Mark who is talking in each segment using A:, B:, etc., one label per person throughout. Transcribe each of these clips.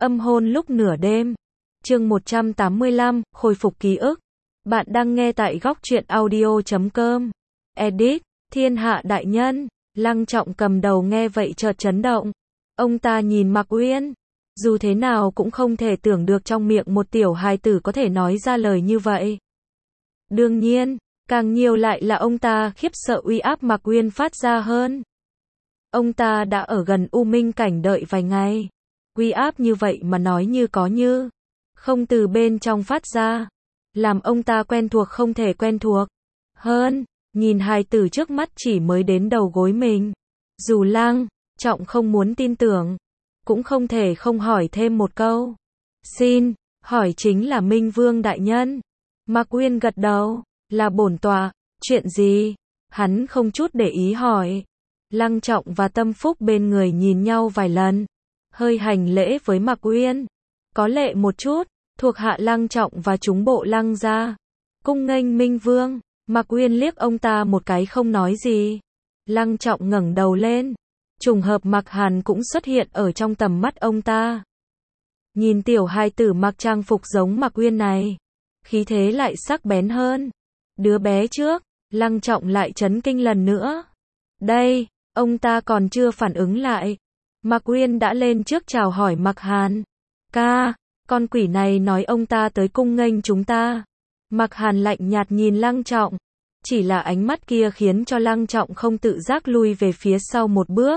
A: Âm hôn lúc nửa đêm. Chương 185, khôi phục ký ức. Bạn đang nghe tại góc truyện audio.com. Edit, Thiên Hạ đại nhân. Lăng Trọng cầm đầu nghe vậy chợt chấn động. Ông ta nhìn Mạc Uyên. Dù thế nào cũng không thể tưởng được trong miệng một tiểu hài tử có thể nói ra lời như vậy. Đương nhiên, càng nhiều lại là ông ta khiếp sợ uy áp Mạc Uyên phát ra hơn. Ông ta đã ở gần U Minh cảnh đợi vài ngày. Uy áp như vậy mà nói như có như không từ bên trong phát ra, làm ông ta quen thuộc không thể quen thuộc hơn. Nhìn hài tử trước mắt chỉ mới đến đầu gối mình, dù Lăng Trọng không muốn tin tưởng, cũng không thể không hỏi thêm một câu. Xin hỏi chính là Minh Vương đại nhân? Mạc Uyên gật đầu, là bổn tọa. Chuyện gì? Hắn không chút để ý hỏi. Lăng Trọng và Tâm Phúc bên người nhìn nhau vài lần, hơi hành lễ với Mạc Uyên, có lệ một chút. Thuộc hạ Lăng Trọng và chúng bộ Lăng gia cung nghênh Minh Vương. Mạc Uyên liếc ông ta một cái không nói gì. Lăng Trọng ngẩng đầu lên, trùng hợp Mạc Hàn cũng xuất hiện ở trong tầm mắt ông ta. Nhìn tiểu hài tử mặc trang phục giống Mạc Uyên này, khí thế lại sắc bén hơn đứa bé trước. Lăng Trọng lại chấn kinh lần nữa. Đây, ông ta còn chưa phản ứng lại, Mạc Uyên đã lên trước chào hỏi Mạc Hàn. Ca, con quỷ này nói ông ta tới cung nghênh chúng ta. Mạc Hàn lạnh nhạt nhìn Lăng Trọng, chỉ là ánh mắt kia khiến cho Lăng Trọng không tự giác lui về phía sau một bước.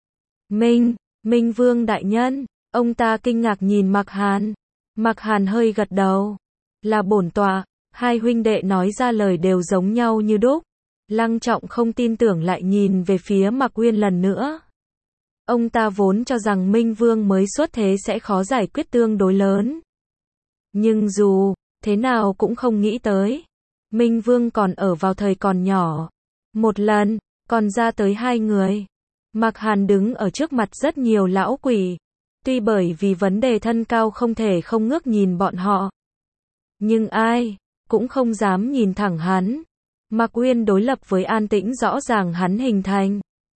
A: Minh Vương đại nhân. Ông ta kinh ngạc nhìn Mạc Hàn. Mạc Hàn hơi gật đầu. Là bổn tọa. Hai huynh đệ nói ra lời đều giống nhau như đúc. Lăng Trọng không tin tưởng lại nhìn về phía Mạc Uyên lần nữa. Ông ta vốn cho rằng Minh Vương mới xuất thế sẽ khó giải quyết tương đối lớn. Nhưng dù thế nào cũng không nghĩ tới. Minh Vương còn ở vào thời còn nhỏ. Một lần, còn ra tới hai người. Mạc Hàn đứng ở trước mặt rất nhiều lão quỷ. Tuy bởi vì vấn đề thân cao không thể không ngước nhìn bọn họ, nhưng ai cũng không dám nhìn thẳng hắn. Mạc Uyên đối lập với an tĩnh rõ ràng hắn hình thành.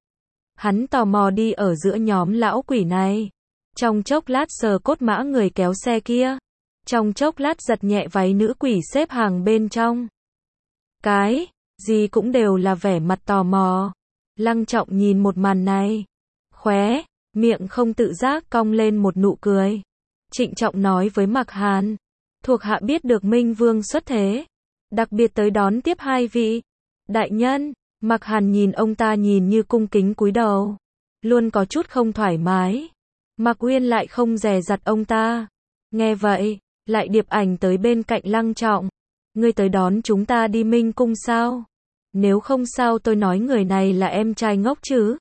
A: Hắn tò mò đi ở giữa nhóm lão quỷ này. Trong chốc lát sờ cốt mã người kéo xe kia. Trong chốc lát giật nhẹ váy nữ quỷ xếp hàng bên trong. Cái gì cũng đều là vẻ mặt tò mò. Lăng Trọng nhìn một màn này, khóe miệng không tự giác cong lên một nụ cười. Trịnh trọng nói với Mạc Hàn, thuộc hạ biết được Minh Vương xuất thế, đặc biệt tới đón tiếp hai vị đại nhân. Mạc Hàn nhìn ông ta nhìn như cung kính cúi đầu, luôn có chút không thoải mái. Mạc Uyên lại không dè dặt ông ta. Nghe vậy, lại điệp ảnh tới bên cạnh Lăng Trọng. Ngươi tới đón chúng ta đi Minh Cung sao? Nếu không sao tôi nói người này là em trai ngốc chứ.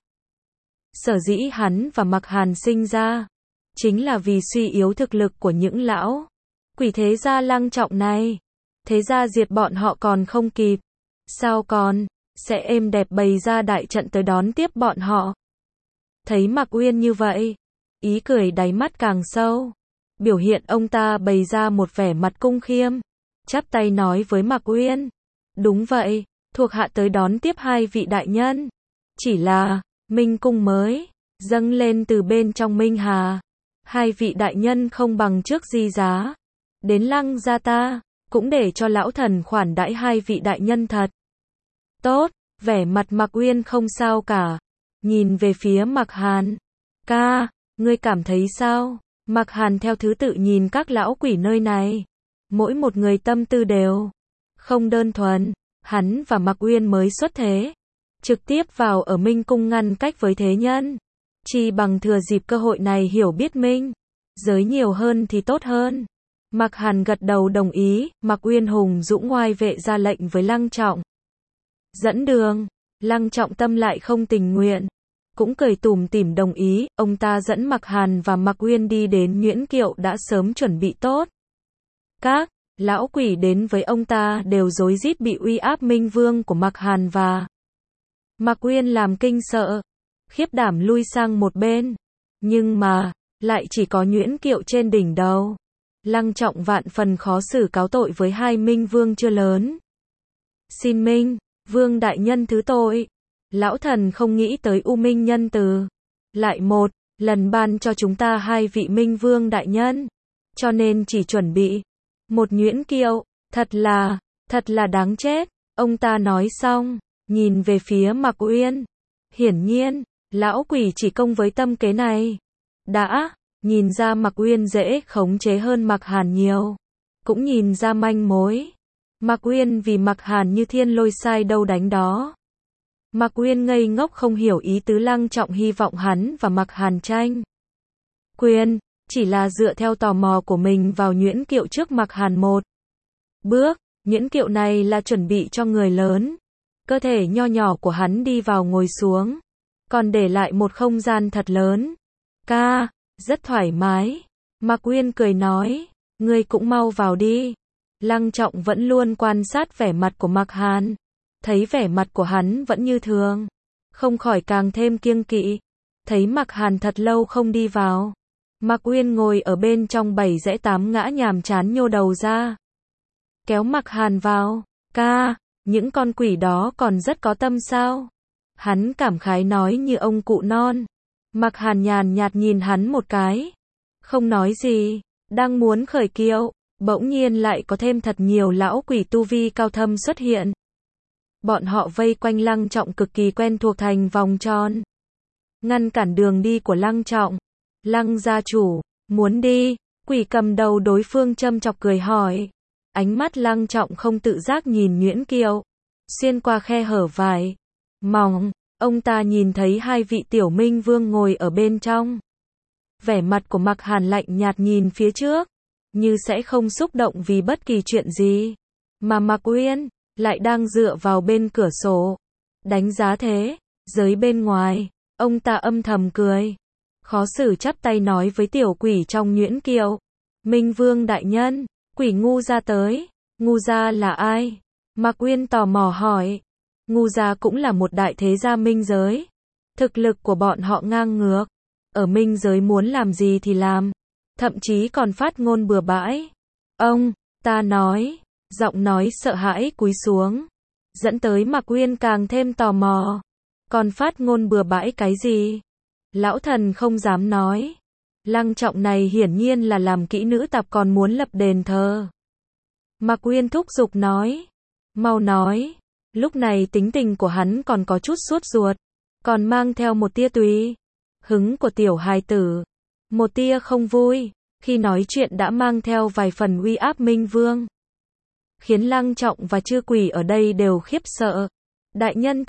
A: Sở dĩ hắn và Mạc Hàn sinh ra, chính là vì suy yếu thực lực của những lão quỷ thế gia Lăng Trọng này. Thế gia diệt bọn họ còn không kịp, sao còn sẽ êm đẹp bày ra đại trận tới đón tiếp bọn họ. Thấy Mạc Uyên như vậy, ý cười đáy mắt càng sâu. Biểu hiện ông ta bày ra một vẻ mặt cung khiêm, chắp tay nói với Mạc Uyên. Đúng vậy, thuộc hạ tới đón tiếp hai vị đại nhân. Chỉ là Minh Cung mới dâng lên từ bên trong Minh Hà. Hai vị đại nhân không bằng trước di giá. Đến Lăng gia ta, cũng để cho lão thần khoản đãi hai vị đại nhân thật tốt. Vẻ mặt Mạc Uyên không sao cả, nhìn về phía Mạc Hàn. Ca, ngươi cảm thấy sao? Mạc Hàn theo thứ tự nhìn các lão quỷ nơi này. Mỗi một người tâm tư đều không đơn thuần. Hắn và Mạc Uyên mới xuất thế, trực tiếp vào ở Minh Cung ngăn cách với thế nhân. Chỉ bằng thừa dịp cơ hội này hiểu biết Minh giới nhiều hơn thì tốt hơn. Mạc Hàn gật đầu đồng ý. Mạc Uyên hùng dũng ngoai vệ ra lệnh với Lăng Trọng dẫn đường. Lăng Trọng tâm lại không tình nguyện, cũng cười tủm tỉm đồng ý. Ông ta dẫn Mạc Hàn và Mạc Uyên đi đến Nhuyễn Kiệu đã sớm chuẩn bị tốt. Các lão quỷ đến với ông ta đều rối rít bị uy áp Minh Vương của Mạc Hàn và Mạc Uyên làm kinh sợ, khiếp đảm lui sang một bên. Nhưng mà lại chỉ có Nhuyễn Kiệu trên đỉnh đầu. Lăng Trọng vạn phần khó xử cáo tội với hai Minh Vương chưa lớn. Xin Minh Vương đại nhân thứ tội. Lão thần không nghĩ tới U Minh nhân từ. Lại một lần ban cho chúng ta 2 vị Minh Vương đại nhân, cho nên chỉ chuẩn bị một nhuyễn kiệu, thật là đáng chết. Ông ta nói xong, nhìn về phía Mạc Uyên. Hiển nhiên, lão quỷ chỉ công với tâm kế này. Đã nhìn ra Mạc Uyên dễ khống chế hơn Mạc Hàn nhiều, cũng nhìn ra manh mối. Mạc Uyên vì Mạc Hàn như thiên lôi sai đâu đánh đó. Mạc Uyên ngây ngốc không hiểu ý tứ Lăng Trọng hy vọng hắn và Mạc Hàn tranh quyền, chỉ là dựa theo tò mò của mình vào nhuyễn kiệu trước Mạc Hàn một bước. Nhuyễn kiệu này là chuẩn bị cho người lớn. Cơ thể nho nhỏ của hắn đi vào ngồi xuống, còn để lại một không gian thật lớn. Ca, rất thoải mái. Mạc Uyên cười nói, ngươi cũng mau vào đi. Lăng Trọng vẫn luôn quan sát vẻ mặt của Mạc Hàn, thấy vẻ mặt của hắn vẫn như thường, không khỏi càng thêm kiêng kỵ. Thấy Mạc Hàn thật lâu không đi vào, Mạc Uyên ngồi ở bên trong 7 rẽ 8 ngã nhàm chán nhô đầu ra, kéo Mạc Hàn vào. Ca, những con quỷ đó còn rất có tâm sao? Hắn cảm khái nói như ông cụ non. Mạc Hàn nhàn nhạt nhìn hắn một cái, không nói gì. Đang muốn khởi kiệu, bỗng nhiên lại có thêm thật nhiều lão quỷ tu vi cao thâm xuất hiện. Bọn họ vây quanh Lăng Trọng cực kỳ quen thuộc thành vòng tròn, ngăn cản đường đi của Lăng Trọng. Lăng gia chủ, muốn đi? Quỷ cầm đầu đối phương châm chọc cười hỏi. Ánh mắt Lăng Trọng không tự giác nhìn nhuyễn kiệu, xuyên qua khe hở vải mỏng, ông ta nhìn thấy 2 vị tiểu Minh Vương ngồi ở bên trong. Vẻ mặt của Mạc Hàn lạnh nhạt nhìn phía trước, như sẽ không xúc động vì bất kỳ chuyện gì. Mà Mạc Uyên lại đang dựa vào bên cửa sổ, đánh giá thế giới bên ngoài. Ông ta âm thầm cười, khó xử chắp tay nói với tiểu quỷ trong nhuyễn kiệu. Minh Vương đại nhân, quỷ ngu gia tới. Ngu gia là ai? Mạc Uyên tò mò hỏi. Ngu gia cũng là một đại thế gia minh giới. Thực lực của bọn họ ngang ngược. Ở minh giới muốn làm gì thì làm. Thậm chí còn phát ngôn bừa bãi. Ông ta nói, giọng nói sợ hãi cúi xuống, dẫn tới Mạc Uyên càng thêm tò mò. Còn phát ngôn bừa bãi cái gì? Lão thần không dám nói. Lăng Trọng này hiển nhiên là làm kỹ nữ tạp còn muốn lập đền thờ. Mạc Uyên thúc giục nói. Mau nói. Lúc này tính tình của hắn còn có chút sốt ruột, còn mang theo một tia tùy hứng của tiểu hài tử, một tia không vui, khi nói chuyện đã mang theo vài phần uy áp Minh Vương, khiến Lăng Trọng và chư quỷ ở đây đều khiếp sợ. Đại nhân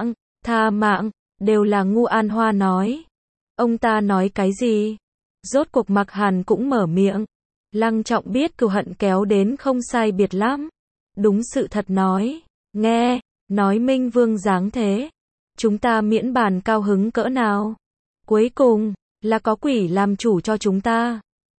A: tha mạng, đều là Ngu An Hoa nói. Ông ta nói cái gì? Rốt cuộc Mạc Hàn cũng mở miệng. Lăng Trọng biết cừu hận kéo đến không sai biệt lắm. Đúng sự thật nói. Nghe, nói Minh Vương dáng thế. Chúng ta miễn bàn cao hứng cỡ nào. Cuối cùng, là có quỷ làm chủ cho chúng ta.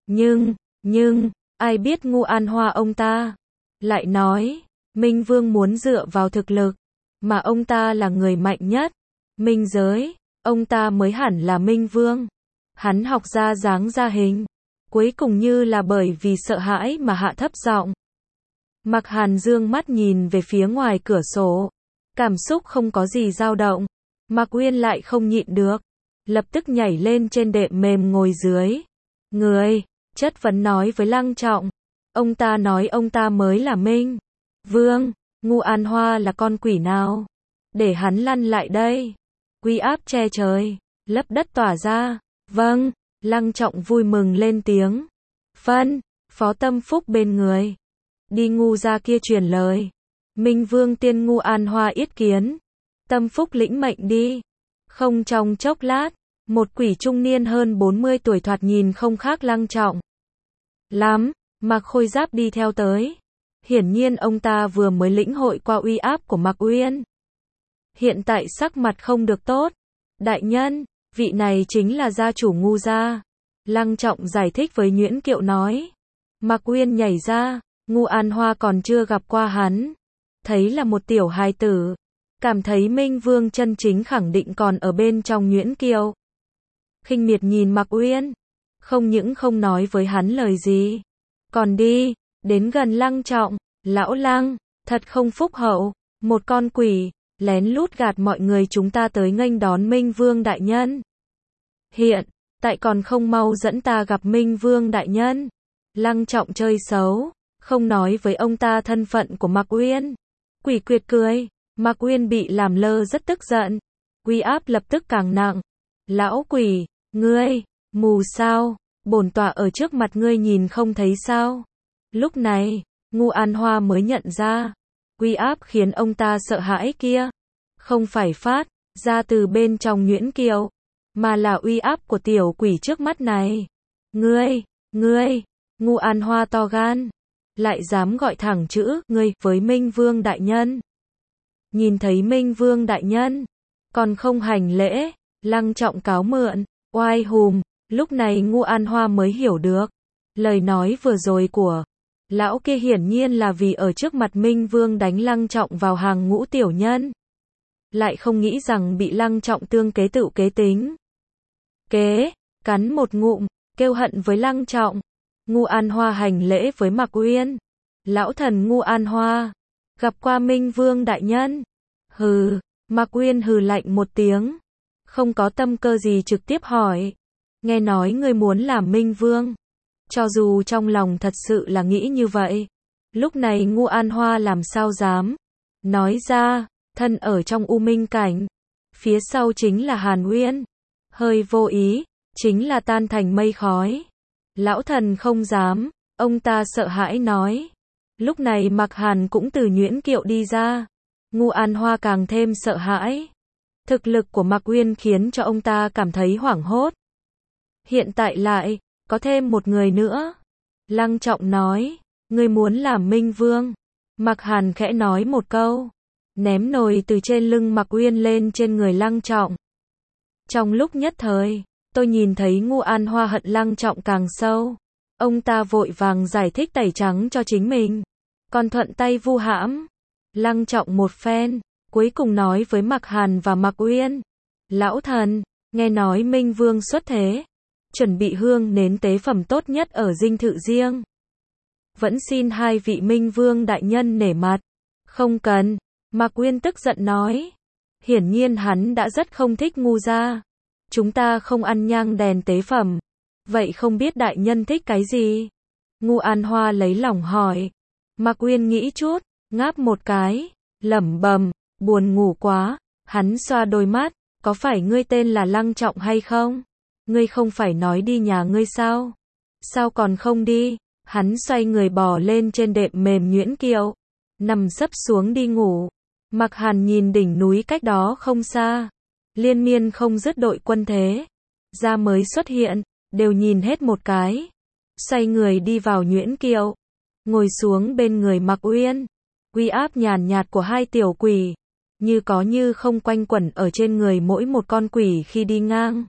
A: Nhưng, ai biết Ngu An Hoa ông ta lại nói, Minh Vương muốn dựa vào thực lực, mà ông ta là người mạnh nhất minh giới, ông ta mới hẳn là Minh Vương. Hắn học ra dáng ra hình, cuối cùng như là bởi vì sợ hãi mà hạ thấp giọng. Mạc Hàn dương mắt nhìn về phía ngoài cửa sổ, cảm xúc không có gì dao động. Mạc Uyên lại không nhịn được, lập tức nhảy lên trên đệm mềm ngồi dưới. Người, chất vấn nói với Lăng Trọng. Ông ta nói ông ta mới là Minh Vương, Ngu An Hoa là con quỷ nào? Để hắn lăn lại đây. Uy áp che trời, lấp đất tỏa ra. Vâng, Lăng Trọng vui mừng lên tiếng. Phân, phó Tâm Phúc bên người. Đi Ngu ra kia truyền lời. Minh Vương tiên Ngu An Hoa yết kiến. Tâm Phúc lĩnh mệnh đi. Không trong chốc lát, một quỷ trung niên hơn 40 tuổi thoạt nhìn không khác Lăng Trọng lắm, Mạc Khôi Giáp đi theo tới. Hiển nhiên ông ta vừa mới lĩnh hội qua uy áp của Mạc Uyên. Hiện tại sắc mặt không được tốt. Đại nhân, vị này chính là gia chủ Ngu gia. Lăng Trọng giải thích với nhuyễn kiệu nói. Mạc Uyên nhảy ra, Ngu An Hoa còn chưa gặp qua hắn. Thấy là một tiểu hài tử. Cảm thấy Minh Vương chân chính khẳng định còn ở bên trong nhuyễn kiệu. Khinh miệt nhìn Mạc Uyên. Không những không nói với hắn lời gì, còn đi đến gần Lăng Trọng. Lão Lăng, thật không phúc hậu. Một con quỷ, lén lút gạt mọi người chúng ta tới nghênh đón Minh Vương đại nhân. Hiện tại còn không mau dẫn ta gặp Minh Vương đại nhân. Lăng Trọng chơi xấu, không nói với ông ta thân phận của Mạc Uyên. Quỷ Quyệt cười, Mạc Uyên bị làm lơ rất tức giận, uy áp lập tức càng nặng. Lão quỷ, ngươi, mù sao, bổn tọa ở trước mặt ngươi nhìn không thấy sao? Lúc này, Ngu An Hoa mới nhận ra, uy áp khiến ông ta sợ hãi kia, không phải phát ra từ bên trong nhuyễn kiệu, mà là uy áp của tiểu quỷ trước mắt này. Ngươi, Ngu An Hoa to gan, lại dám gọi thẳng chữ ngươi với Minh Vương đại nhân. Nhìn thấy Minh Vương đại nhân, còn không hành lễ, Lăng Trọng cáo mượn, oai hùm. Lúc này Ngu An Hoa mới hiểu được, lời nói vừa rồi của lão kia hiển nhiên là vì ở trước mặt Minh Vương đánh Lăng Trọng vào hàng ngũ tiểu nhân. Lại không nghĩ rằng bị Lăng Trọng tương kế tự kế tính. Cắn một ngụm, kêu hận với Lăng Trọng. Ngu An Hoa hành lễ với Mạc Uyên. Lão thần Ngu An Hoa, gặp qua Minh Vương đại nhân. Hừ, Mạc Uyên hừ lạnh một tiếng, không có tâm cơ gì trực tiếp hỏi. Nghe nói ngươi muốn làm Minh Vương. Cho dù trong lòng thật sự là nghĩ như vậy, lúc này Ngu An Hoa làm sao dám nói ra, thân ở trong U Minh cảnh, phía sau chính là Hàn Uyên, hơi vô ý, chính là tan thành mây khói. Lão thần không dám, ông ta sợ hãi nói. Lúc này Mạc Hàn cũng từ nhuyễn kiệu đi ra, Ngu An Hoa càng thêm sợ hãi. Thực lực của Mạc Uyên khiến cho ông ta cảm thấy hoảng hốt. Hiện tại lại có thêm một người nữa. Lăng Trọng nói, ngươi muốn làm Minh Vương. Mạc Hàn khẽ nói một câu, ném nồi từ trên lưng Mạc Uyên lên trên người Lăng Trọng. Trong lúc nhất thời, tôi nhìn thấy Ngu An Hoa hận Lăng Trọng càng sâu. Ông ta vội vàng giải thích tẩy trắng cho chính mình, còn thuận tay vu hãm Lăng Trọng một phen, cuối cùng nói với Mạc Hàn và Mạc Uyên. Lão thần, nghe nói Minh Vương xuất thế, chuẩn bị hương nến tế phẩm tốt nhất ở dinh thự riêng. Vẫn xin hai vị Minh Vương đại nhân nể mặt. Không cần, Mạc Uyên tức giận nói. Hiển nhiên hắn đã rất không thích Ngu gia. Chúng ta không ăn nhang đèn tế phẩm. Vậy không biết đại nhân thích cái gì? Ngu An Hoa lấy lòng hỏi. Mạc Uyên nghĩ chút, ngáp một cái, lẩm bẩm, buồn ngủ quá. Hắn xoa đôi mắt, có phải ngươi tên là Lăng Trọng hay không? Ngươi không phải nói đi nhà ngươi sao? Sao còn không đi? Hắn xoay người bò lên trên đệm mềm nhuyễn kiệu, nằm sấp xuống đi ngủ. Mạc Hàn nhìn đỉnh núi cách đó không xa, liên miên không dứt đội quân thế gia mới xuất hiện, đều nhìn hết một cái. Xoay người đi vào nhuyễn kiệu, ngồi xuống bên người Mạc Uyên. Uy áp nhàn nhạt của hai tiểu quỷ, như có như không quanh quẩn ở trên người mỗi một con quỷ khi đi ngang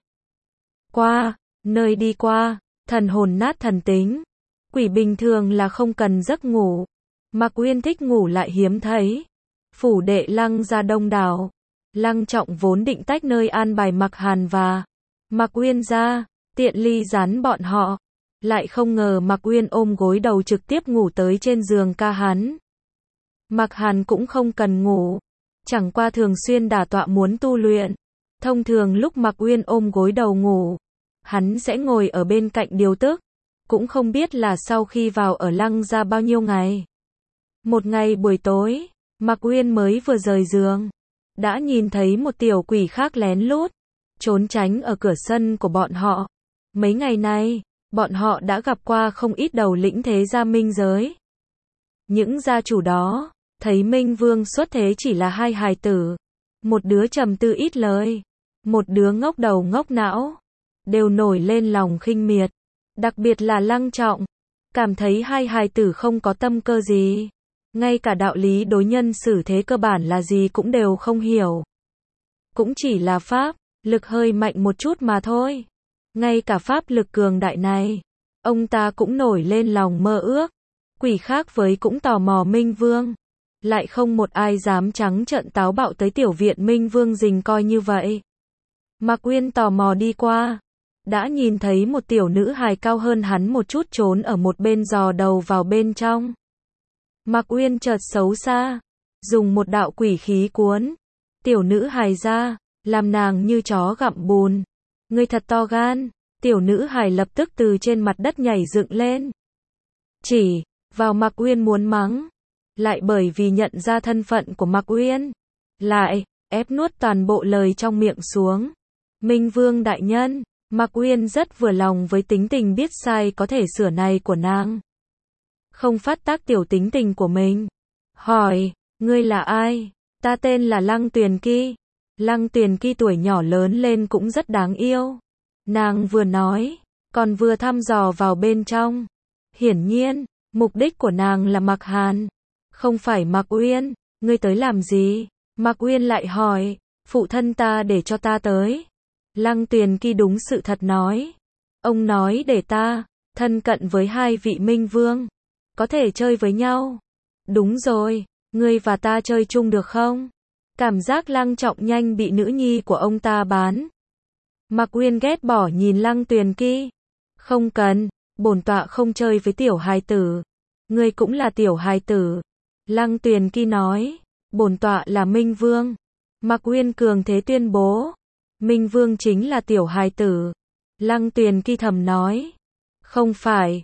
A: qua, nơi đi qua, thần hồn nát thần tính. Quỷ bình thường là không cần giấc ngủ. Mạc Uyên thích ngủ lại hiếm thấy. Phủ đệ Lăng gia đông đảo. Lăng Trọng vốn định tách nơi an bài Mạc Hàn và Mạc Uyên ra, tiện ly gián bọn họ. Lại không ngờ Mạc Uyên ôm gối đầu trực tiếp ngủ tới trên giường ca hắn. Mạc Hàn cũng không cần ngủ, chẳng qua thường xuyên đả tọa muốn tu luyện. Thông thường lúc Mạc Uyên ôm gối đầu ngủ, hắn sẽ ngồi ở bên cạnh điều tức. Cũng không biết là sau khi vào ở Lăng gia bao nhiêu ngày. Một ngày buổi tối, Mạc Uyên mới vừa rời giường, đã nhìn thấy một tiểu quỷ khác lén lút trốn tránh ở cửa sân của bọn họ. Mấy ngày nay, bọn họ đã gặp qua không ít đầu lĩnh thế gia minh giới. Những gia chủ đó thấy Minh Vương xuất thế chỉ là hai hài tử, một đứa trầm tư ít lời, một đứa ngốc đầu ngốc não, đều nổi lên lòng khinh miệt. Đặc biệt là Lăng Trọng, cảm thấy hai hài tử không có tâm cơ gì, ngay cả đạo lý đối nhân xử thế cơ bản là gì cũng đều không hiểu. Cũng chỉ là pháp lực hơi mạnh một chút mà thôi. Ngay cả pháp lực cường đại này, ông ta cũng nổi lên lòng mơ ước. Quỷ khác với cũng tò mò Minh Vương, lại không một ai dám trắng trợn táo bạo tới tiểu viện Minh Vương rình coi như vậy. Mạc Uyên tò mò đi qua, đã nhìn thấy một tiểu nữ hài cao hơn hắn một chút trốn ở một bên dò đầu vào bên trong. Mạc Uyên chợt xấu xa, dùng một đạo quỷ khí cuốn tiểu nữ hài ra, làm nàng như chó gặm bùn. Ngươi thật to gan, Tiểu nữ hài lập tức từ trên mặt đất nhảy dựng lên. Chỉ vào Mạc Uyên muốn mắng. Lại bởi vì nhận ra thân phận của Mạc Uyên. Lại, ép nuốt toàn bộ lời trong miệng xuống. Minh Vương đại nhân, Mạc Uyên rất vừa lòng với tính tình biết sai có thể sửa này của nàng. Không phát tác tiểu tính tình của mình. Hỏi, ngươi là ai? Ta tên là Lăng Tuyền Kỳ. Lăng Tuyền Kỳ tuổi nhỏ lớn lên cũng rất đáng yêu. Nàng vừa nói, còn vừa thăm dò vào bên trong. Hiển nhiên, mục đích của nàng là Mạc Hàn. Không phải Mạc Uyên, ngươi tới làm gì? Mạc Uyên lại hỏi, phụ thân ta để cho ta tới. Lăng Tuyền Kỳ đúng sự thật nói. Ông nói để ta thân cận với hai vị minh vương. Có thể chơi với nhau. Đúng rồi, ngươi và ta chơi chung được không? Cảm giác Lăng Trọng nhanh bị nữ nhi của ông ta bán. Mạc Uyên ghét bỏ nhìn Lăng Tuyền Kỳ. Không cần, bổn tọa không chơi với tiểu hài tử. Ngươi cũng là tiểu hài tử. Lăng Tuyền Kỳ nói, bổn tọa là Minh Vương. Mạc Uyên cường thế tuyên bố, Minh Vương chính là tiểu hài tử. Lăng Tuyền Kỳ thầm nói, không phải,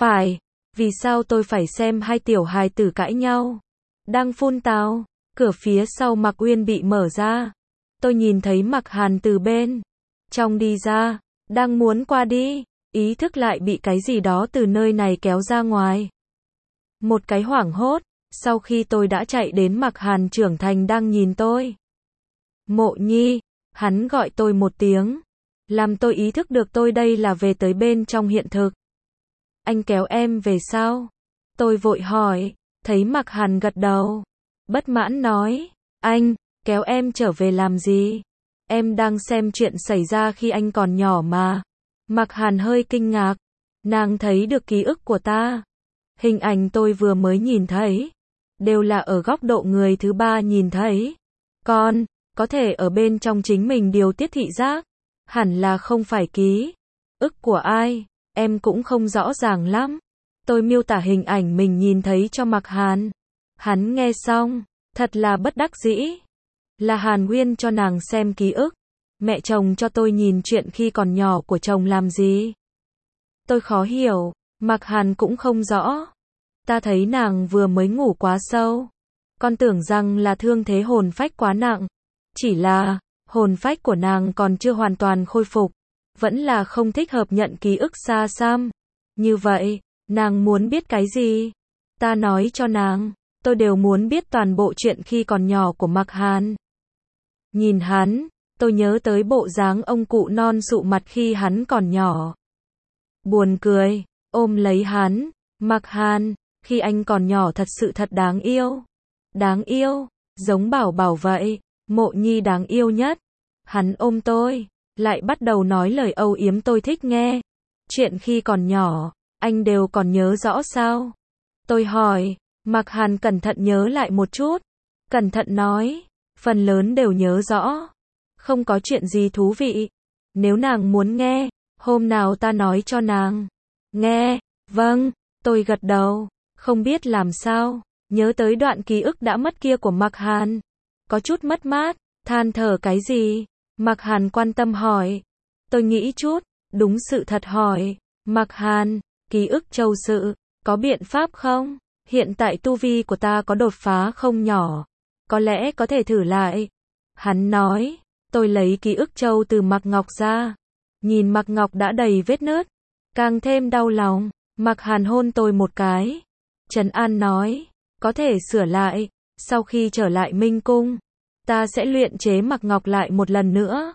A: vì sao tôi phải xem hai tiểu hài tử cãi nhau? Đang phun tào, cửa phía sau Mạc Uyên bị mở ra. Tôi nhìn thấy Mạc Hàn từ bên trong đi ra, đang muốn qua đi, ý thức lại bị cái gì đó từ nơi này kéo ra ngoài. Một cái hoảng hốt, sau khi tôi đã chạy đến Mạc Hàn trưởng thành đang nhìn tôi. Mộ Nhi, hắn gọi tôi một tiếng, làm tôi ý thức được tôi đây là về tới bên trong hiện thực. Anh kéo em về sao? Tôi vội hỏi, thấy Mạc Hàn gật đầu. Bất mãn nói, anh, kéo em trở về làm gì? Em đang xem chuyện xảy ra khi anh còn nhỏ mà. Mạc Hàn hơi kinh ngạc, nàng thấy được ký ức của ta. Hình ảnh tôi vừa mới nhìn thấy, đều là ở góc độ người thứ ba nhìn thấy. Còn, có thể ở bên trong chính mình điều tiết thị giác. Hẳn là không phải ký ức của ai, em cũng không rõ ràng lắm. Tôi miêu tả hình ảnh mình nhìn thấy cho Mạc Hàn. Hắn nghe xong, thật là bất đắc dĩ. Là Hàn Uyên cho nàng xem ký ức. Mẹ chồng cho tôi nhìn chuyện khi còn nhỏ của chồng làm gì? Tôi khó hiểu, Mạc Hàn cũng không rõ. Ta thấy nàng vừa mới ngủ quá sâu. Con tưởng rằng là thương thế hồn phách quá nặng. Chỉ là, hồn phách của nàng còn chưa hoàn toàn khôi phục. Vẫn là không thích hợp nhận ký ức xa xăm. Như vậy, nàng muốn biết cái gì? Ta nói cho nàng, tôi đều muốn biết toàn bộ chuyện khi còn nhỏ của Mạc Hàn. Nhìn hắn, tôi nhớ tới bộ dáng ông cụ non sụ mặt khi hắn còn nhỏ. Buồn cười, ôm lấy hắn, Mạc Hàn, khi anh còn nhỏ thật sự thật đáng yêu. Đáng yêu, giống bảo bảo vậy, Mộ Nhi đáng yêu nhất. Hắn ôm tôi, lại bắt đầu nói lời âu yếm tôi thích nghe. Chuyện khi còn nhỏ, anh đều còn nhớ rõ sao? Tôi hỏi, Mạc Hàn cẩn thận nhớ lại một chút. Cẩn thận nói, phần lớn đều nhớ rõ. Không có chuyện gì thú vị. Nếu nàng muốn nghe, hôm nào ta nói cho nàng. Nghe, vâng, tôi gật đầu. Không biết làm sao, nhớ tới đoạn ký ức đã mất kia của Mạc Hàn. Có chút mất mát, than thở cái gì? Mạc Hàn quan tâm hỏi. Tôi nghĩ chút, đúng sự thật hỏi. Mạc Hàn, ký ức châu sự, có biện pháp không? Hiện tại tu vi của ta có đột phá không nhỏ. Có lẽ có thể thử lại. Hắn nói, tôi lấy ký ức châu từ Mạc Ngọc ra. Nhìn Mạc Ngọc đã đầy vết nứt. Càng thêm đau lòng. Mạc Hàn hôn tôi một cái. Trấn An nói, có thể sửa lại. Sau khi trở lại Minh Cung, ta sẽ luyện chế Mạc Ngọc lại một lần nữa.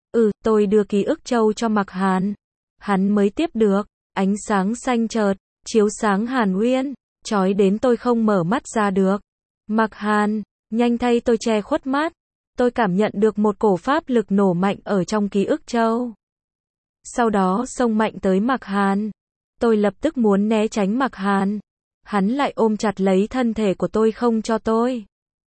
A: Tôi đưa ký ức châu cho Mạc Hàn. Hắn mới tiếp được. Ánh sáng xanh chợt chiếu sáng Hàn Uyên, chói đến tôi không mở mắt ra được. Mạc Hàn, nhanh thay tôi che khuất mắt. Tôi cảm nhận được một cổ pháp lực nổ mạnh ở trong ký ức châu. Sau đó xông mạnh tới Mạc Hàn. Tôi lập tức muốn né tránh Mạc Hàn. Hắn lại ôm chặt lấy thân thể của tôi không cho tôi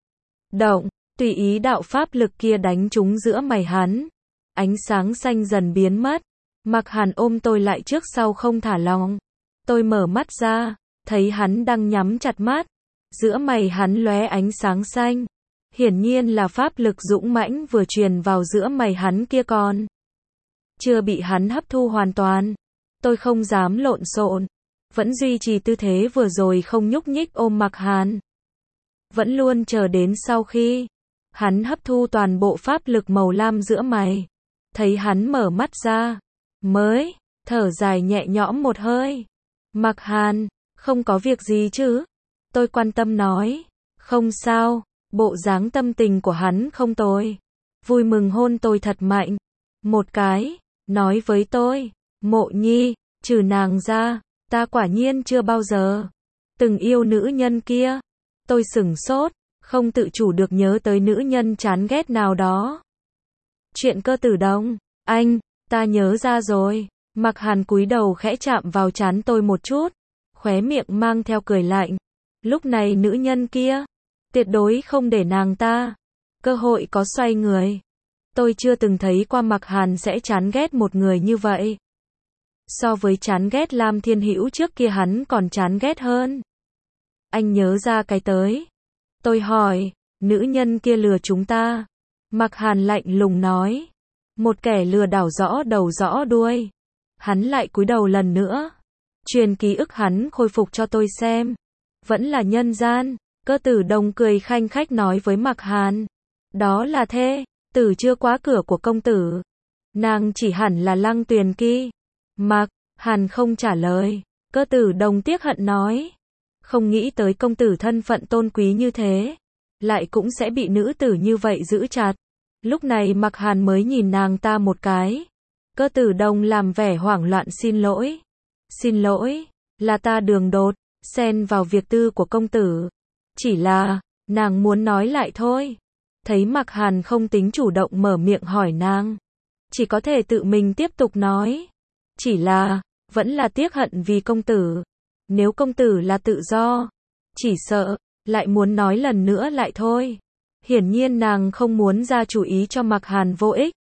A: động, tùy ý đạo pháp lực kia đánh trúng giữa mày hắn. Ánh sáng xanh dần biến mất. Mạc Hàn ôm tôi lại trước sau không thả lỏng. Tôi mở mắt ra, thấy hắn đang nhắm chặt mắt. Giữa mày hắn lóe ánh sáng xanh. Hiển nhiên là pháp lực dũng mãnh vừa truyền vào giữa mày hắn kia còn chưa bị hắn hấp thu hoàn toàn. Tôi không dám lộn xộn, vẫn duy trì tư thế vừa rồi không nhúc nhích ôm Mạc Hàn. Vẫn luôn chờ đến sau khi hắn hấp thu toàn bộ pháp lực màu lam giữa mày, thấy hắn mở mắt ra, mới thở dài nhẹ nhõm một hơi. Mạc Hàn, không có việc gì chứ? Tôi quan tâm nói. Không sao, bộ dáng tâm tình của hắn không tồi. Vui mừng hôn tôi thật mạnh. Một cái, nói với tôi, Mộ Nhi, trừ nàng ra, ta quả nhiên chưa bao giờ từng yêu nữ nhân kia. Tôi sửng sốt, không tự chủ được nhớ tới nữ nhân chán ghét nào đó. Chuyện Cơ Tử Đồng, anh, ta nhớ ra rồi. Mạc Hàn cúi đầu khẽ chạm vào trán tôi một chút, khóe miệng mang theo cười lạnh. Lúc này nữ nhân kia, tuyệt đối không để nàng ta cơ hội có xoay người. Tôi chưa từng thấy qua Mạc Hàn sẽ chán ghét một người như vậy. So với chán ghét Lam Thiên Hữu trước kia hắn còn chán ghét hơn. Anh nhớ ra cái tới. Tôi hỏi, nữ nhân kia lừa chúng ta. Mạc Hàn lạnh lùng nói. Một kẻ lừa đảo rõ đầu rõ đuôi. Hắn lại cúi đầu lần nữa. Truyền ký ức hắn khôi phục cho tôi xem. Vẫn là nhân gian. Cơ Tử Đồng cười khanh khách nói với Mạc Hàn. Đó là thê tử chưa quá cửa của công tử. Nàng chỉ hẳn là Lăng Tuyền Kỳ. Mạc Hàn không trả lời. Cơ Tử Đồng tiếc hận nói. Không nghĩ tới công tử thân phận tôn quý như thế, lại cũng sẽ bị nữ tử như vậy giữ chặt. Lúc này Mạc Hàn mới nhìn nàng ta một cái. Cơ Tử Đồng làm vẻ hoảng loạn xin lỗi. Xin lỗi, là ta đường đột, xen vào việc tư của công tử. Chỉ là, nàng muốn nói lại thôi. Thấy Mạc Hàn không tính chủ động mở miệng hỏi nàng, chỉ có thể tự mình tiếp tục nói. Chỉ là, vẫn là tiếc hận vì công tử. Nếu công tử là tự do, chỉ sợ, lại muốn nói lần nữa lại thôi. Hiển nhiên nàng không muốn ra chủ ý cho Mạc Hàn vô ích.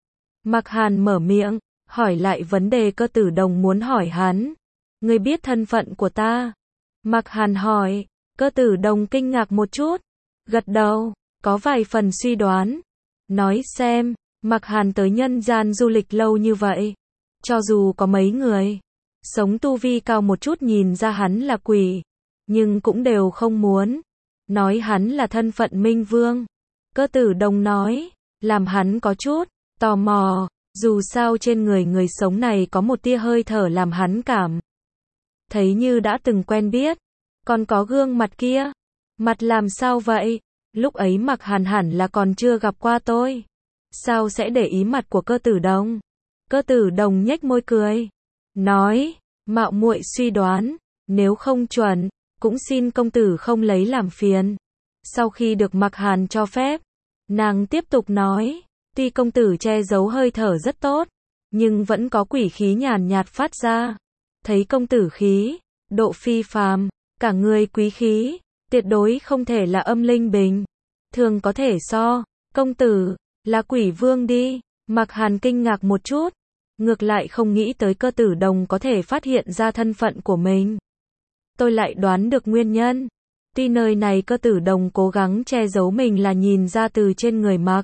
A: Mạc Hàn mở miệng, hỏi lại vấn đề Cơ Tử Đồng muốn hỏi hắn. Ngươi biết thân phận của ta? Mạc Hàn hỏi. Cơ Tử Đồng kinh ngạc một chút, gật đầu, có vài phần suy đoán. Nói xem, Mạc Hàn tới nhân gian du lịch lâu như vậy, cho dù có mấy người sống tu vi cao một chút nhìn ra hắn là quỷ, nhưng cũng đều không muốn nói hắn là thân phận Minh Vương. Cơ Tử Đồng nói, làm hắn có chút tò mò, dù sao trên người người sống này có một tia hơi thở làm hắn cảm thấy như đã từng quen biết. Còn có gương mặt kia, mặt làm sao vậy? Lúc ấy Mạc Hàn hẳn là còn chưa gặp qua tôi, sao sẽ để ý mặt của Cơ Tử Đồng? Cơ Tử Đồng nhếch môi cười, nói, mạo muội suy đoán, nếu không chuẩn, cũng xin công tử không lấy làm phiền. Sau khi được Mạc Hàn cho phép, nàng tiếp tục nói, tuy công tử che giấu hơi thở rất tốt, nhưng vẫn có quỷ khí nhàn nhạt phát ra. Thấy công tử khí độ phi phàm, cả người quý khí, tuyệt đối không thể là âm linh bình thường có thể so. Công tử là quỷ vương đi. Mạc Hàn kinh ngạc một chút, ngược lại không nghĩ tới Cơ Tử Đồng có thể phát hiện ra thân phận của mình. Tôi lại đoán được nguyên nhân. Tuy nơi này Cơ Tử Đồng cố gắng che giấu mình là nhìn ra từ trên người Mạc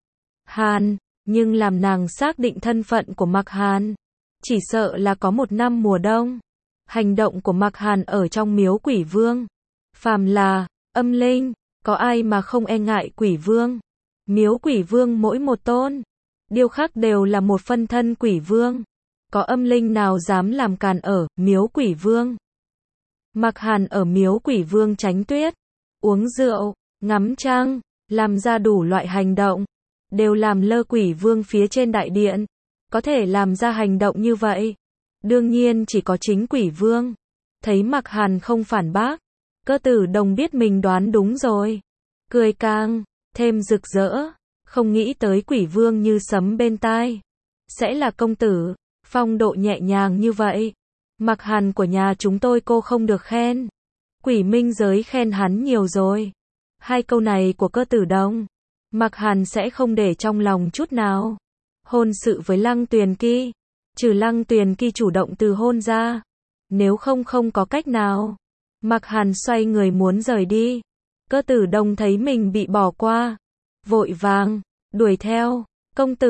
A: Hàn, nhưng làm nàng xác định thân phận của Mạc Hàn, chỉ sợ là có một năm mùa đông. Hành động của Mạc Hàn ở trong miếu quỷ vương, phàm là âm linh, có ai mà không e ngại quỷ vương. Miếu quỷ vương mỗi một tôn điêu khắc đều là một phân thân quỷ vương, có âm linh nào dám làm càn ở miếu quỷ vương. Mạc Hàn ở miếu quỷ vương tránh tuyết, uống rượu, ngắm trăng, làm ra đủ loại hành động, đều làm lơ quỷ vương phía trên đại điện. Có thể làm ra hành động như vậy, đương nhiên chỉ có chính quỷ vương. Thấy Mạc Hàn không phản bác, Cơ Tử Đồng biết mình đoán đúng rồi, cười càng thêm rực rỡ. Không nghĩ tới quỷ vương như sấm bên tai, sẽ là công tử, phong độ nhẹ nhàng như vậy. Mạc Hàn của nhà chúng tôi cô không được khen, quỷ minh giới khen hắn nhiều rồi. Hai câu này của Cơ Tử Đồng, Mạc Hàn sẽ không để trong lòng chút nào. Hôn sự với Lăng Tuyền Kỳ, trừ Lăng Tuyền Kỳ chủ động từ hôn ra, nếu không không có cách nào. Mạc Hàn xoay người muốn rời đi. Cơ Tử Đồng thấy mình bị bỏ qua, vội vàng đuổi theo. Công tử,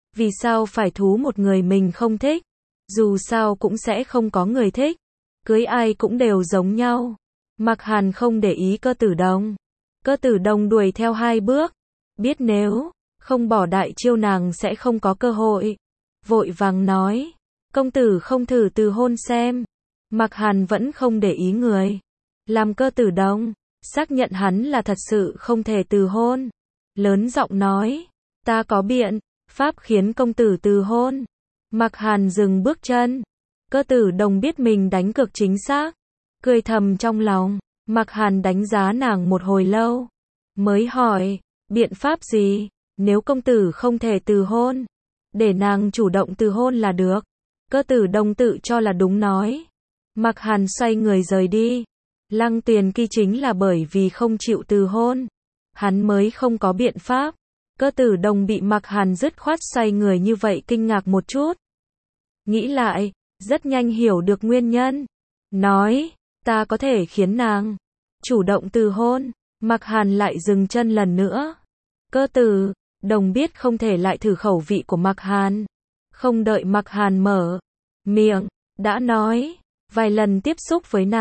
A: Vì sao phải thú một người mình không thích? Dù sao cũng sẽ không có người thích. Cưới ai cũng đều giống nhau. Mạc Hàn không để ý Cơ Tử Đồng. Cơ Tử Đồng đuổi theo 2 bước. Biết nếu không bỏ đại chiêu nàng sẽ không có cơ hội. Vội vàng nói. Công tử không thử từ hôn xem. Mạc Hàn vẫn không để ý người. Làm Cơ Tử Đồng xác nhận hắn là thật sự không thể từ hôn. Lớn giọng nói. Ta có biện pháp khiến công tử từ hôn. Mạc Hàn dừng bước chân. Cơ Tử Đồng biết mình đánh cược chính xác. Cười thầm trong lòng. Mạc Hàn đánh giá nàng một hồi lâu. Mới hỏi. Biện pháp gì? Nếu công tử không thể từ hôn, để nàng chủ động từ hôn là được. Cơ Tử Đồng tự cho là đúng nói. Mạc Hàn xoay người rời đi. Lăng Tuyền Kỳ chính là bởi vì không chịu từ hôn, hắn mới không có biện pháp. Cơ Tử Đồng bị Mạc Hàn dứt khoát xoay người như vậy kinh ngạc một chút. Nghĩ lại, rất nhanh hiểu được nguyên nhân. Nói, ta có thể khiến nàng chủ động từ hôn. Mạc Hàn lại dừng chân lần nữa. Cơ Tử Đồng biết không thể lại thử khẩu vị của Mạc Hàn. Không đợi Mạc Hàn mở miệng, đã nói, vài lần tiếp xúc với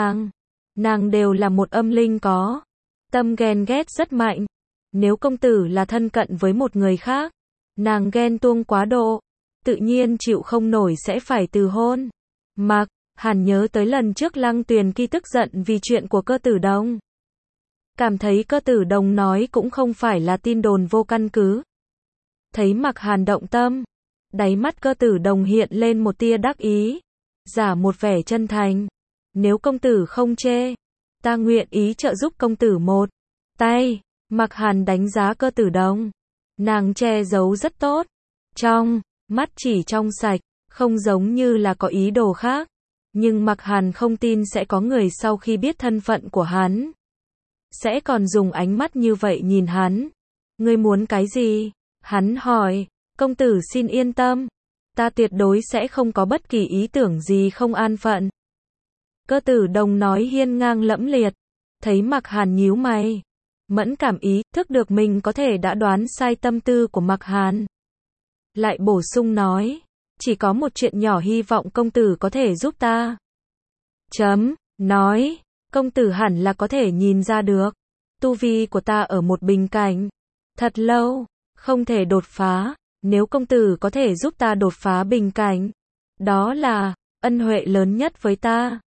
A: nàng đều là một âm linh có tâm ghen ghét rất mạnh. Nếu công tử là thân cận với một người khác, nàng ghen tuông quá độ, tự nhiên chịu không nổi sẽ phải từ hôn. Mạc Hàn nhớ tới lần trước Lăng Tuyền Kỳ tức giận vì chuyện của Cơ Tử Đồng. Cảm thấy Cơ Tử Đồng nói cũng không phải là tin đồn vô căn cứ. Thấy Mạc Hàn động tâm, đáy mắt Cơ Tử Đồng hiện lên một tia đắc ý, giả một vẻ chân thành. Nếu công tử không chê, ta nguyện ý trợ giúp công tử một tay. Mạc Hàn đánh giá Cơ Tử Đồng. Nàng che giấu rất tốt. Trong mắt chỉ trong sạch, không giống như là có ý đồ khác. Nhưng Mạc Hàn không tin sẽ có người sau khi biết thân phận của hắn sẽ còn dùng ánh mắt như vậy nhìn hắn. Ngươi muốn cái gì? Hắn hỏi. Công tử xin yên tâm, ta tuyệt đối sẽ không có bất kỳ ý tưởng gì không an phận. Cơ Tử Đồng nói hiên ngang lẫm liệt. Thấy Mạc Hàn nhíu mày, mẫn cảm ý thức được mình có thể đã đoán sai tâm tư của Mạc Hàn. Lại bổ sung nói, chỉ có một chuyện nhỏ hy vọng công tử có thể giúp ta. Nói, công tử hẳn là có thể nhìn ra được. Tu vi của ta ở một bình cảnh thật lâu, không thể đột phá. Nếu công tử có thể giúp ta đột phá bình cảnh, đó là ân huệ lớn nhất với ta.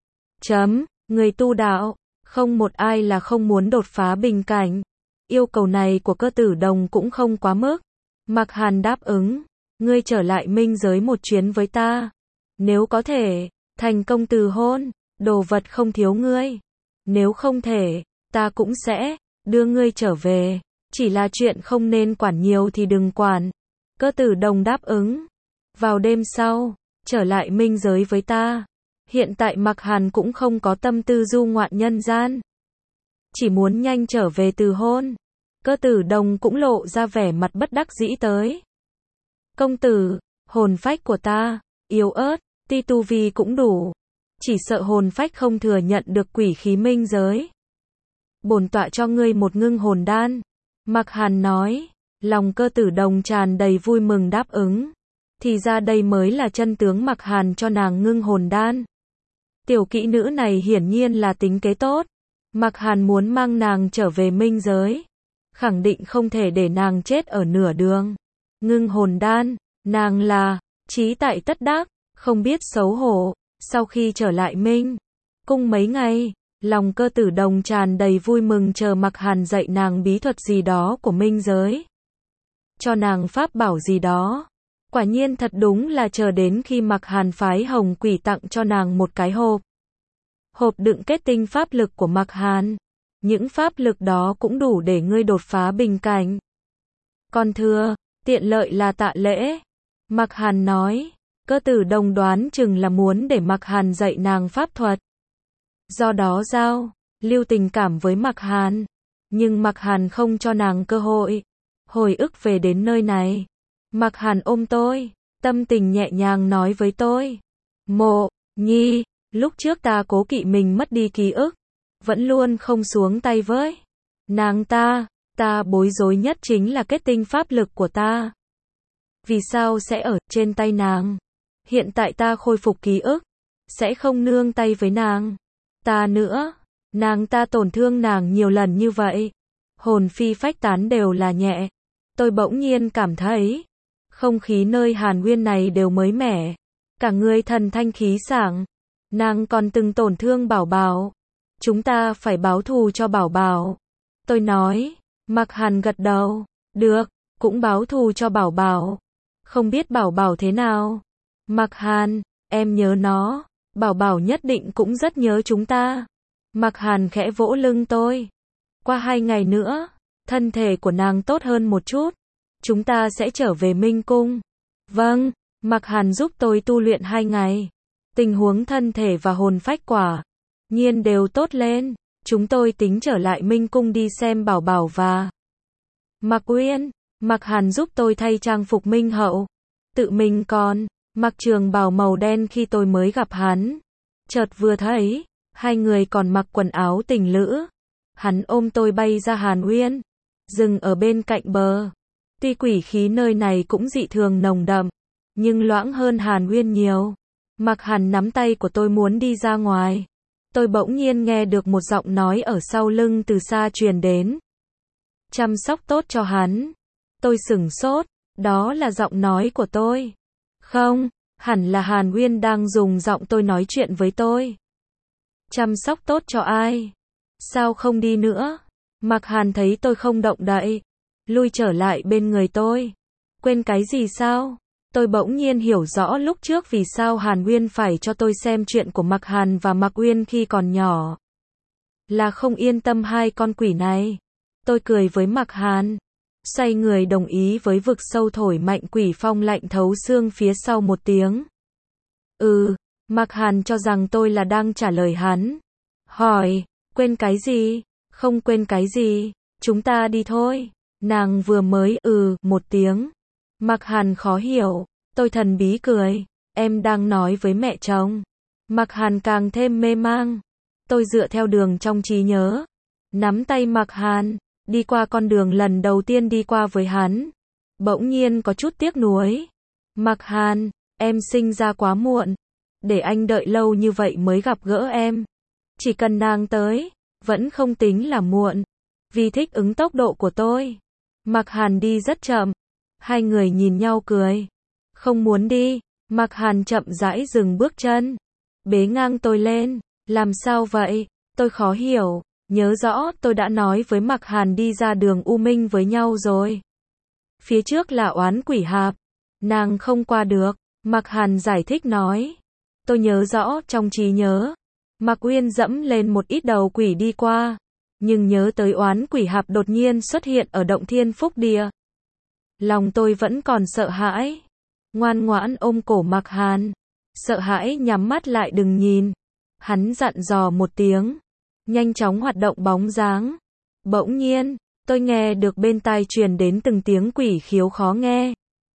A: Người tu đạo, không một ai là không muốn đột phá bình cảnh. Yêu cầu này của Cơ Tử Đồng cũng không quá mức. Mạc Hàn đáp ứng. Ngươi trở lại minh giới một chuyến với ta. Nếu có thể thành công từ hôn, đồ vật không thiếu ngươi. Nếu không thể, ta cũng sẽ đưa ngươi trở về. Chỉ là chuyện không nên quản nhiều thì đừng quản. Cơ Tử Đồng đáp ứng. Vào đêm sau, trở lại minh giới với ta. Hiện tại Mạc Hàn cũng không có tâm tư du ngoạn nhân gian, chỉ muốn nhanh trở về từ hôn. Cơ Tử Đồng cũng lộ ra vẻ mặt bất đắc dĩ tới. Công tử, hồn phách của ta yếu ớt, ti tu vi cũng đủ, chỉ sợ hồn phách không thừa nhận được quỷ khí minh giới. Bổn tọa cho ngươi một ngưng hồn đan. Mạc Hàn nói. Lòng Cơ Tử Đồng tràn đầy vui mừng đáp ứng. Thì ra đây mới là chân tướng Mạc Hàn cho nàng ngưng hồn đan. Tiểu kỹ nữ này hiển nhiên là tính kế tốt. Mạc Hàn muốn mang nàng trở về minh giới, khẳng định không thể để nàng chết ở nửa đường. Ngưng hồn đan, nàng là trí tại tất đắc, không biết xấu hổ. Sau khi trở lại minh cung mấy ngày, lòng Cơ Tử Đồng tràn đầy vui mừng chờ Mạc Hàn dạy nàng bí thuật gì đó của minh giới, cho nàng pháp bảo gì đó. Quả nhiên thật đúng là chờ đến khi Mạc Hàn phái Hồng Quỷ tặng cho nàng một cái hộp. Hộp đựng kết tinh pháp lực của Mạc Hàn. Những pháp lực đó cũng đủ để ngươi đột phá bình cảnh. Còn thừa, tiện lợi là tạ lễ. Mạc Hàn nói. Cơ Tử Đồng đoán chừng là muốn để Mạc Hàn dạy nàng pháp thuật, do đó giao lưu tình cảm với Mạc Hàn. Nhưng Mạc Hàn không cho nàng cơ hội. Hồi ức về đến nơi này, Mạc Hàn ôm tôi, tâm tình nhẹ nhàng nói với tôi. Mộ Nhi, lúc trước ta cố kỵ mình mất đi ký ức, vẫn luôn không xuống tay với nàng ta bối rối nhất chính là kết tinh pháp lực của ta. Vì sao sẽ ở trên tay nàng? Hiện tại ta khôi phục ký ức, sẽ không nương tay với nàng. Ta nữa, nàng ta tổn thương nàng nhiều lần như vậy. Hồn phi phách tán đều là nhẹ. Tôi bỗng nhiên cảm thấy, không khí nơi Hàn Nguyên này đều mới mẻ. Cả người thần thanh khí sảng. Nàng còn từng tổn thương Bảo Bảo. Chúng ta phải báo thù cho Bảo Bảo. Tôi nói, Mạc Hàn gật đầu. Được, cũng báo thù cho Bảo Bảo. Không biết Bảo Bảo thế nào? Mạc Hàn, em nhớ nó. Bảo Bảo nhất định cũng rất nhớ chúng ta. Mạc Hàn khẽ vỗ lưng tôi. Qua 2 ngày nữa, thân thể của nàng tốt hơn một chút. Chúng ta sẽ trở về Minh Cung. Vâng, Mạc Hàn giúp tôi tu luyện 2 ngày. Tình huống thân thể và hồn phách quả nhiên đều tốt lên. Chúng tôi tính trở lại Minh Cung đi xem Bảo Bảo và Mạc Uyên. Mạc Hàn giúp tôi thay trang phục Minh Hậu. Tự mình còn mặc trường bào màu đen khi tôi mới gặp hắn. Chợt vừa thấy, hai người còn mặc quần áo tình lữ. Hắn ôm tôi bay ra Hàn Uyên, dừng ở bên cạnh bờ. Tuy quỷ khí nơi này cũng dị thường nồng đậm, nhưng loãng hơn Hàn Uyên nhiều. Mạc Hàn nắm tay của tôi muốn đi ra ngoài. Tôi bỗng nhiên nghe được một giọng nói ở sau lưng từ xa truyền đến. Chăm sóc tốt cho hắn. Tôi sửng sốt, đó là giọng nói của tôi. Không, hẳn là Hàn Uyên đang dùng giọng tôi nói chuyện với tôi. Chăm sóc tốt cho ai? Sao không đi nữa? Mạc Hàn thấy tôi không động đậy, lui trở lại bên người tôi. Quên cái gì sao? Tôi bỗng nhiên hiểu rõ lúc trước vì sao Hàn Uyên phải cho tôi xem chuyện của Mạc Hàn và Mạc Uyên khi còn nhỏ. Là không yên tâm hai con quỷ này. Tôi cười với Mạc Hàn, xoay người đồng ý với vực sâu thổi mạnh quỷ phong lạnh thấu xương phía sau một tiếng. Mạc Hàn cho rằng tôi là đang trả lời hắn. Hỏi, quên cái gì? Không quên cái gì, chúng ta đi thôi. Nàng vừa mới một tiếng. Mạc Hàn khó hiểu, tôi thần bí cười. Em đang nói với mẹ chồng. Mạc Hàn càng thêm mê mang. Tôi dựa theo đường trong trí nhớ, nắm tay Mạc Hàn, đi qua con đường lần đầu tiên đi qua với hắn. Bỗng nhiên có chút tiếc nuối. Mạc Hàn, em sinh ra quá muộn. Để anh đợi lâu như vậy mới gặp gỡ em. Chỉ cần nàng tới, vẫn không tính là muộn. Vì thích ứng tốc độ của tôi, Mạc Hàn đi rất chậm. Hai người nhìn nhau cười. Không muốn đi. Mạc Hàn chậm rãi dừng bước chân, bế ngang tôi lên. Làm sao vậy? Tôi khó hiểu. Nhớ rõ tôi đã nói với Mạc Hàn đi ra đường U Minh với nhau rồi. Phía trước là oán quỷ hạp. Nàng không qua được. Mạc Hàn giải thích nói. Tôi nhớ rõ trong trí nhớ. Mạc Uyên dẫm lên một ít đầu quỷ đi qua. Nhưng nhớ tới oán quỷ hạp đột nhiên xuất hiện ở động Thiên Phúc Địa. Lòng tôi vẫn còn sợ hãi. Ngoan ngoãn ôm cổ Mạc Hàn. Sợ hãi nhắm mắt lại đừng nhìn. Hắn dặn dò một tiếng. Nhanh chóng hoạt động bóng dáng. Bỗng nhiên, tôi nghe được bên tai truyền đến từng tiếng quỷ khiếu khó nghe.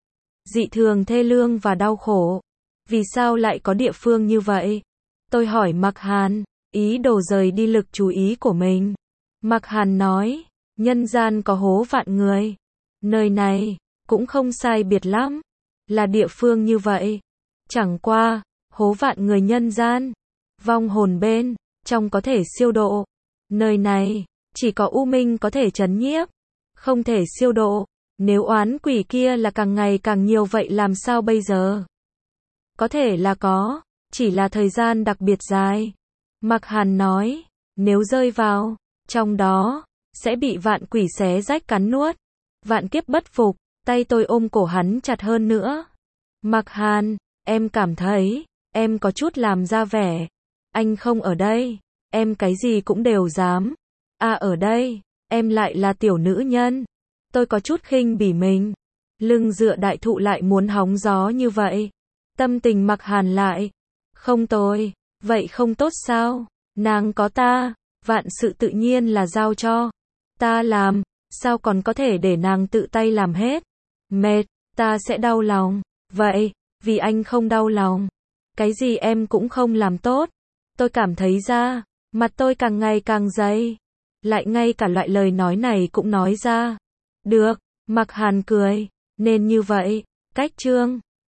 A: Dị thường thê lương và đau khổ. Vì sao lại có địa phương như vậy? Tôi hỏi Mạc Hàn, ý đồ rời đi lực chú ý của mình. Mạc Hàn nói, nhân gian có hố vạn người. Nơi này, cũng không sai biệt lắm. Là địa phương như vậy. Chẳng qua, hố vạn người nhân gian. Vong hồn bên trong có thể siêu độ. Nơi này, chỉ có U Minh có thể trấn nhiếp. Không thể siêu độ. Nếu oán quỷ kia là càng ngày càng nhiều vậy làm sao bây giờ? Có thể là có, chỉ là thời gian đặc biệt dài. Mạc Hàn nói, nếu rơi vào trong đó, sẽ bị vạn quỷ xé rách cắn nuốt. Vạn kiếp bất phục. Tay tôi ôm cổ hắn chặt hơn nữa. Mạc Hàn, em cảm thấy, em có chút làm ra vẻ. Anh không ở đây, em cái gì cũng đều dám. Ở đây, em lại là tiểu nữ nhân. Tôi có chút khinh bỉ mình. Lưng dựa đại thụ lại muốn hóng gió như vậy. Tâm tình Mạc Hàn lại không tồi. Vậy không tốt sao? Nàng có ta, vạn sự tự nhiên là giao cho ta làm. Sao còn có thể để nàng tự tay làm hết? Mệt, ta sẽ đau lòng. Vậy, vì anh không đau lòng, cái gì em cũng không làm tốt. Tôi cảm thấy ra, mặt tôi càng ngày càng dày. Lại ngay cả loại lời nói này cũng nói ra. Được, Mạc Hàn cười, nên như vậy, Cách chương